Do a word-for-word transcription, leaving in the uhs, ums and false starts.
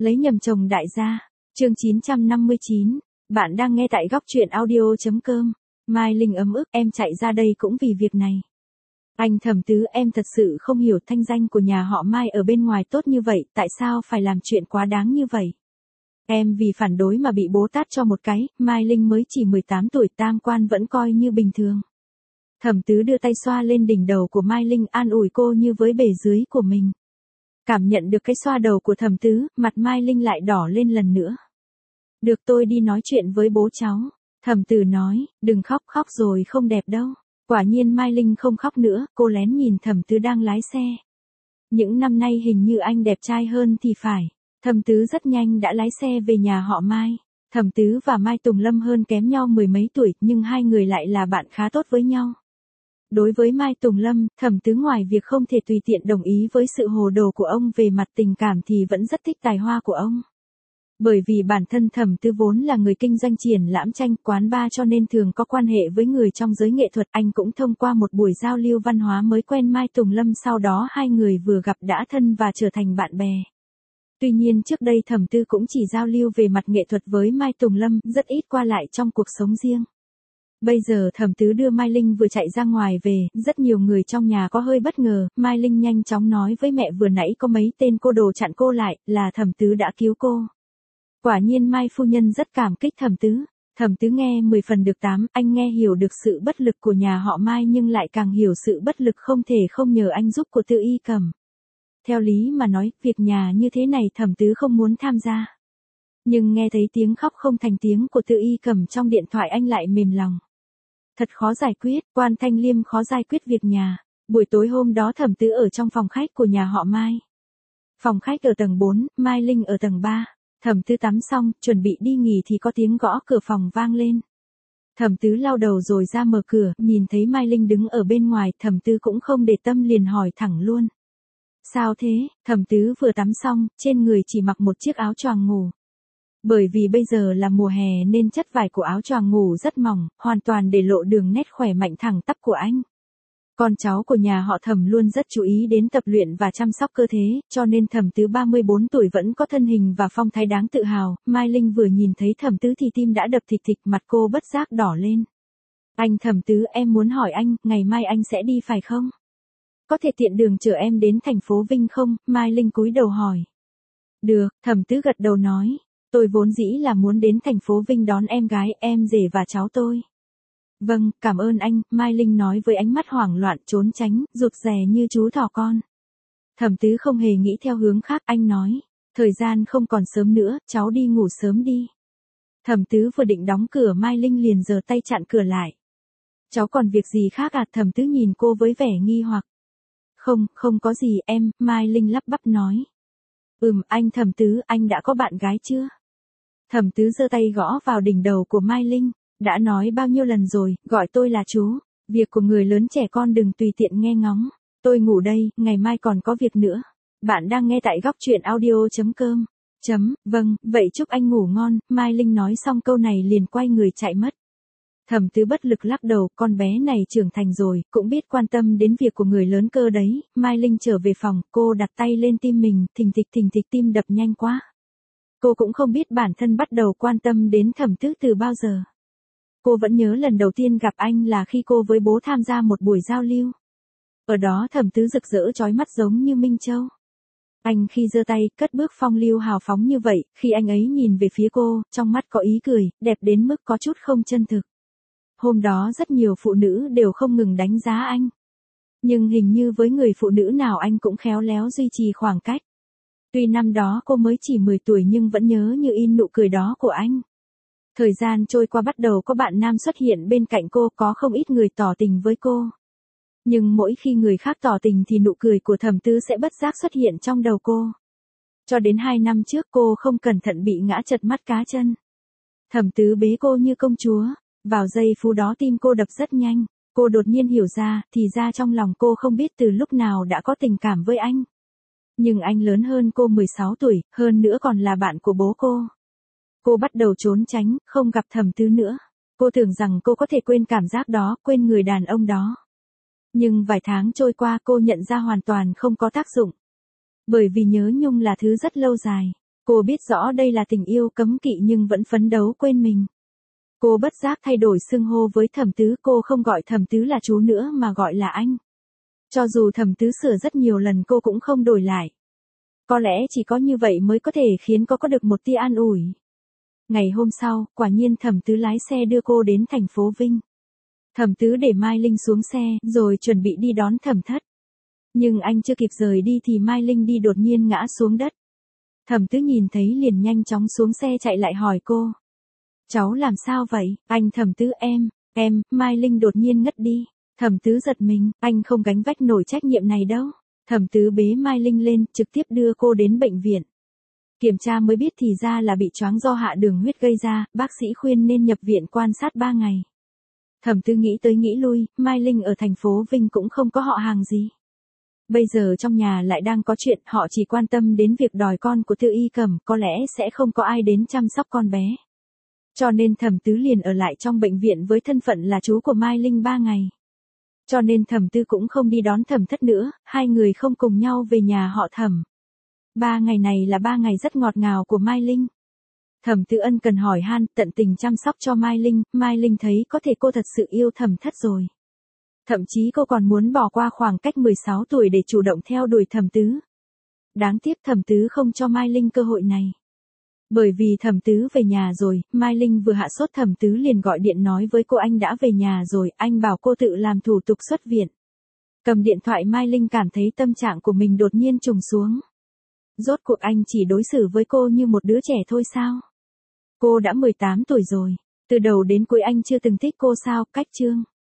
Lấy nhầm chồng đại gia. Chương chín trăm năm mươi chín. Bạn đang nghe tại góc truyện audio.com. Mai Linh ấm ức, em chạy ra đây cũng vì việc này. Anh Thẩm Tứ, em thật sự không hiểu thanh danh của nhà họ Mai ở bên ngoài tốt như vậy, tại sao phải làm chuyện quá đáng như vậy? Em vì phản đối mà bị bố tát cho một cái, Mai Linh mới chỉ mười tám tuổi, tam quan vẫn coi như bình thường. Thẩm Tứ đưa tay xoa lên đỉnh đầu của Mai Linh, an ủi cô như với bề dưới của mình. Cảm nhận được cái xoa đầu của Thẩm Tứ, mặt Mai Linh lại đỏ lên lần nữa. Được, tôi đi nói chuyện với bố cháu. Thẩm Tứ nói, đừng khóc, khóc rồi không đẹp đâu. Quả nhiên Mai Linh không khóc nữa, cô lén nhìn Thẩm Tứ đang lái xe. Những năm nay hình như anh đẹp trai hơn thì phải. Thẩm Tứ rất nhanh đã lái xe về nhà họ Mai. Thẩm Tứ và Mai Tùng Lâm hơn kém nhau mười mấy tuổi, nhưng hai người lại là bạn khá tốt với nhau. Đối với Mai Tùng Lâm, Thẩm Tứ ngoài việc không thể tùy tiện đồng ý với sự hồ đồ của ông về mặt tình cảm thì vẫn rất thích tài hoa của ông. Bởi vì bản thân Thẩm Tứ vốn là người kinh doanh triển lãm tranh, quán bar cho nên thường có quan hệ với người trong giới nghệ thuật. Anh cũng thông qua một buổi giao lưu văn hóa mới quen Mai Tùng Lâm, sau đó hai người vừa gặp đã thân và trở thành bạn bè. Tuy nhiên trước đây Thẩm Tứ cũng chỉ giao lưu về mặt nghệ thuật với Mai Tùng Lâm, rất ít qua lại trong cuộc sống riêng. Bây giờ Thẩm Tứ đưa Mai Linh vừa chạy ra ngoài về, rất nhiều người trong nhà có hơi bất ngờ. Mai Linh nhanh chóng nói với mẹ vừa nãy có mấy tên cô đồ chặn cô lại, là Thẩm Tứ đã cứu cô. Quả nhiên Mai phu nhân rất cảm kích Thẩm Tứ. Thẩm Tứ nghe mười phần được tám, anh nghe hiểu được sự bất lực của nhà họ Mai nhưng lại càng hiểu sự bất lực không thể không nhờ anh giúp của Tư Y Cẩm. Theo lý mà nói, việc nhà như thế này Thẩm Tứ không muốn tham gia. Nhưng nghe thấy tiếng khóc không thành tiếng của Tư Y Cẩm trong điện thoại anh lại mềm lòng. Thật khó giải quyết, Quan Thanh Liêm khó giải quyết việc nhà. Buổi tối hôm đó Thẩm Tứ ở trong phòng khách của nhà họ Mai. Phòng khách ở tầng bốn, Mai Linh ở tầng ba. Thẩm Tứ tắm xong, chuẩn bị đi nghỉ thì có tiếng gõ cửa phòng vang lên. Thẩm Tứ lau đầu rồi ra mở cửa, nhìn thấy Mai Linh đứng ở bên ngoài, Thẩm Tứ cũng không để tâm liền hỏi thẳng luôn. Sao thế? Thẩm Tứ vừa tắm xong, trên người chỉ mặc một chiếc áo choàng ngủ. Bởi vì bây giờ là mùa hè nên chất vải của áo choàng ngủ rất mỏng, hoàn toàn để lộ đường nét khỏe mạnh thẳng tắp của anh. Con cháu của nhà họ Thẩm luôn rất chú ý đến tập luyện và chăm sóc cơ thể, cho nên Thẩm Tứ ba mươi bốn tuổi vẫn có thân hình và phong thái đáng tự hào. Mai Linh vừa nhìn thấy Thẩm Tứ thì tim đã đập thịch thịch, mặt cô bất giác đỏ lên. Anh Thẩm Tứ, em muốn hỏi anh, ngày mai anh sẽ đi phải không? Có thể tiện đường chở em đến thành phố Vinh không? Mai Linh cúi đầu hỏi. Được, Thẩm Tứ gật đầu nói. Tôi vốn dĩ là muốn đến thành phố Vinh đón em gái, em rể và cháu tôi. Vâng, cảm ơn anh, Mai Linh nói với ánh mắt hoảng loạn, trốn tránh, rụt rè như chú thỏ con. Thẩm Tứ không hề nghĩ theo hướng khác, anh nói. Thời gian không còn sớm nữa, cháu đi ngủ sớm đi. Thẩm Tứ vừa định đóng cửa, Mai Linh liền giơ tay chặn cửa lại. Cháu còn việc gì khác à? Thẩm Tứ nhìn cô với vẻ nghi hoặc. Không, không có gì em, Mai Linh lắp bắp nói. Ừm, anh Thẩm Tứ, anh đã có bạn gái chưa? Thẩm Tứ giơ tay gõ vào đỉnh đầu của Mai Linh. Đã nói bao nhiêu lần rồi, gọi tôi là chú. Việc của người lớn trẻ con đừng tùy tiện nghe ngóng. Tôi ngủ đây, ngày mai còn có việc nữa. Bạn đang nghe tại góc truyện audio.com. Chấm, vâng, vậy chúc anh ngủ ngon. Mai Linh nói xong câu này liền quay người chạy mất. Thẩm Tứ bất lực lắc đầu, con bé này trưởng thành rồi, cũng biết quan tâm đến việc của người lớn cơ đấy. Mai Linh trở về phòng, cô đặt tay lên tim mình, thình thịch thình thịch, tim đập nhanh quá. Cô cũng không biết bản thân bắt đầu quan tâm đến Thẩm Tứ từ bao giờ. Cô vẫn nhớ lần đầu tiên gặp anh là khi cô với bố tham gia một buổi giao lưu. Ở đó Thẩm Tứ rực rỡ chói mắt giống như Minh Châu. Anh khi giơ tay, cất bước phong lưu hào phóng như vậy, khi anh ấy nhìn về phía cô, trong mắt có ý cười, đẹp đến mức có chút không chân thực. Hôm đó rất nhiều phụ nữ đều không ngừng đánh giá anh. Nhưng hình như với người phụ nữ nào anh cũng khéo léo duy trì khoảng cách. Tuy năm đó cô mới chỉ mười tuổi nhưng vẫn nhớ như in nụ cười đó của anh. Thời gian trôi qua, bắt đầu có bạn nam xuất hiện bên cạnh cô, có không ít người tỏ tình với cô. Nhưng mỗi khi người khác tỏ tình thì nụ cười của Thẩm Tứ sẽ bất giác xuất hiện trong đầu cô. Cho đến hai năm trước cô không cẩn thận bị ngã trật mắt cá chân. Thẩm Tứ bế cô như công chúa. Vào giây phút đó tim cô đập rất nhanh. Cô đột nhiên hiểu ra, thì ra trong lòng cô không biết từ lúc nào đã có tình cảm với anh. Nhưng anh lớn hơn cô mười sáu tuổi, hơn nữa còn là bạn của bố cô. Cô bắt đầu trốn tránh, không gặp Thẩm Tứ nữa. Cô tưởng rằng cô có thể quên cảm giác đó, quên người đàn ông đó. Nhưng vài tháng trôi qua cô nhận ra hoàn toàn không có tác dụng. Bởi vì nhớ nhung là thứ rất lâu dài. Cô biết rõ đây là tình yêu cấm kỵ nhưng vẫn phấn đấu quên mình. Cô bất giác thay đổi xưng hô với Thẩm Tứ, cô không gọi Thẩm Tứ là chú nữa mà gọi là anh. Cho dù Thẩm Tứ sửa rất nhiều lần cô cũng không đổi lại. Có lẽ chỉ có như vậy mới có thể khiến cô có được một tia an ủi. Ngày hôm sau, quả nhiên Thẩm Tứ lái xe đưa cô đến thành phố Vinh. Thẩm Tứ để Mai Linh xuống xe, rồi chuẩn bị đi đón Thẩm Thất. Nhưng anh chưa kịp rời đi thì Mai Linh đi đột nhiên ngã xuống đất. Thẩm Tứ nhìn thấy liền nhanh chóng xuống xe chạy lại hỏi cô. Cháu làm sao vậy? Anh Thẩm Tứ em, em, Mai Linh đột nhiên ngất đi. Thẩm Tứ giật mình, anh không gánh vác nổi trách nhiệm này đâu. Thẩm Tứ bế Mai Linh lên, trực tiếp đưa cô đến bệnh viện. Kiểm tra mới biết thì ra là bị choáng do hạ đường huyết gây ra, bác sĩ khuyên nên nhập viện quan sát ba ngày. Thẩm Tứ nghĩ tới nghĩ lui, Mai Linh ở thành phố Vinh cũng không có họ hàng gì. Bây giờ trong nhà lại đang có chuyện, họ chỉ quan tâm đến việc đòi con của Tư Y Cẩm, có lẽ sẽ không có ai đến chăm sóc con bé. Cho nên Thẩm Tứ liền ở lại trong bệnh viện với thân phận là chú của Mai Linh ba ngày. Cho nên Thẩm Tứ cũng không đi đón Thẩm Thất nữa, hai người không cùng nhau về nhà họ Thẩm. Ba ngày này là ba ngày rất ngọt ngào của Mai Linh. Thẩm Tứ ân cần hỏi han, tận tình chăm sóc cho Mai Linh, Mai Linh thấy có thể cô thật sự yêu Thẩm Thất rồi. Thậm chí cô còn muốn bỏ qua khoảng cách mười sáu tuổi để chủ động theo đuổi Thẩm Tứ. Đáng tiếc Thẩm Tứ không cho Mai Linh cơ hội này. Bởi vì Thẩm Tứ về nhà rồi, Mai Linh vừa hạ sốt Thẩm Tứ liền gọi điện nói với cô anh đã về nhà rồi, anh bảo cô tự làm thủ tục xuất viện. Cầm điện thoại Mai Linh cảm thấy tâm trạng của mình đột nhiên trùng xuống. Rốt cuộc anh chỉ đối xử với cô như một đứa trẻ thôi sao? Cô đã mười tám tuổi rồi, từ đầu đến cuối anh chưa từng thích cô sao? Cách chương.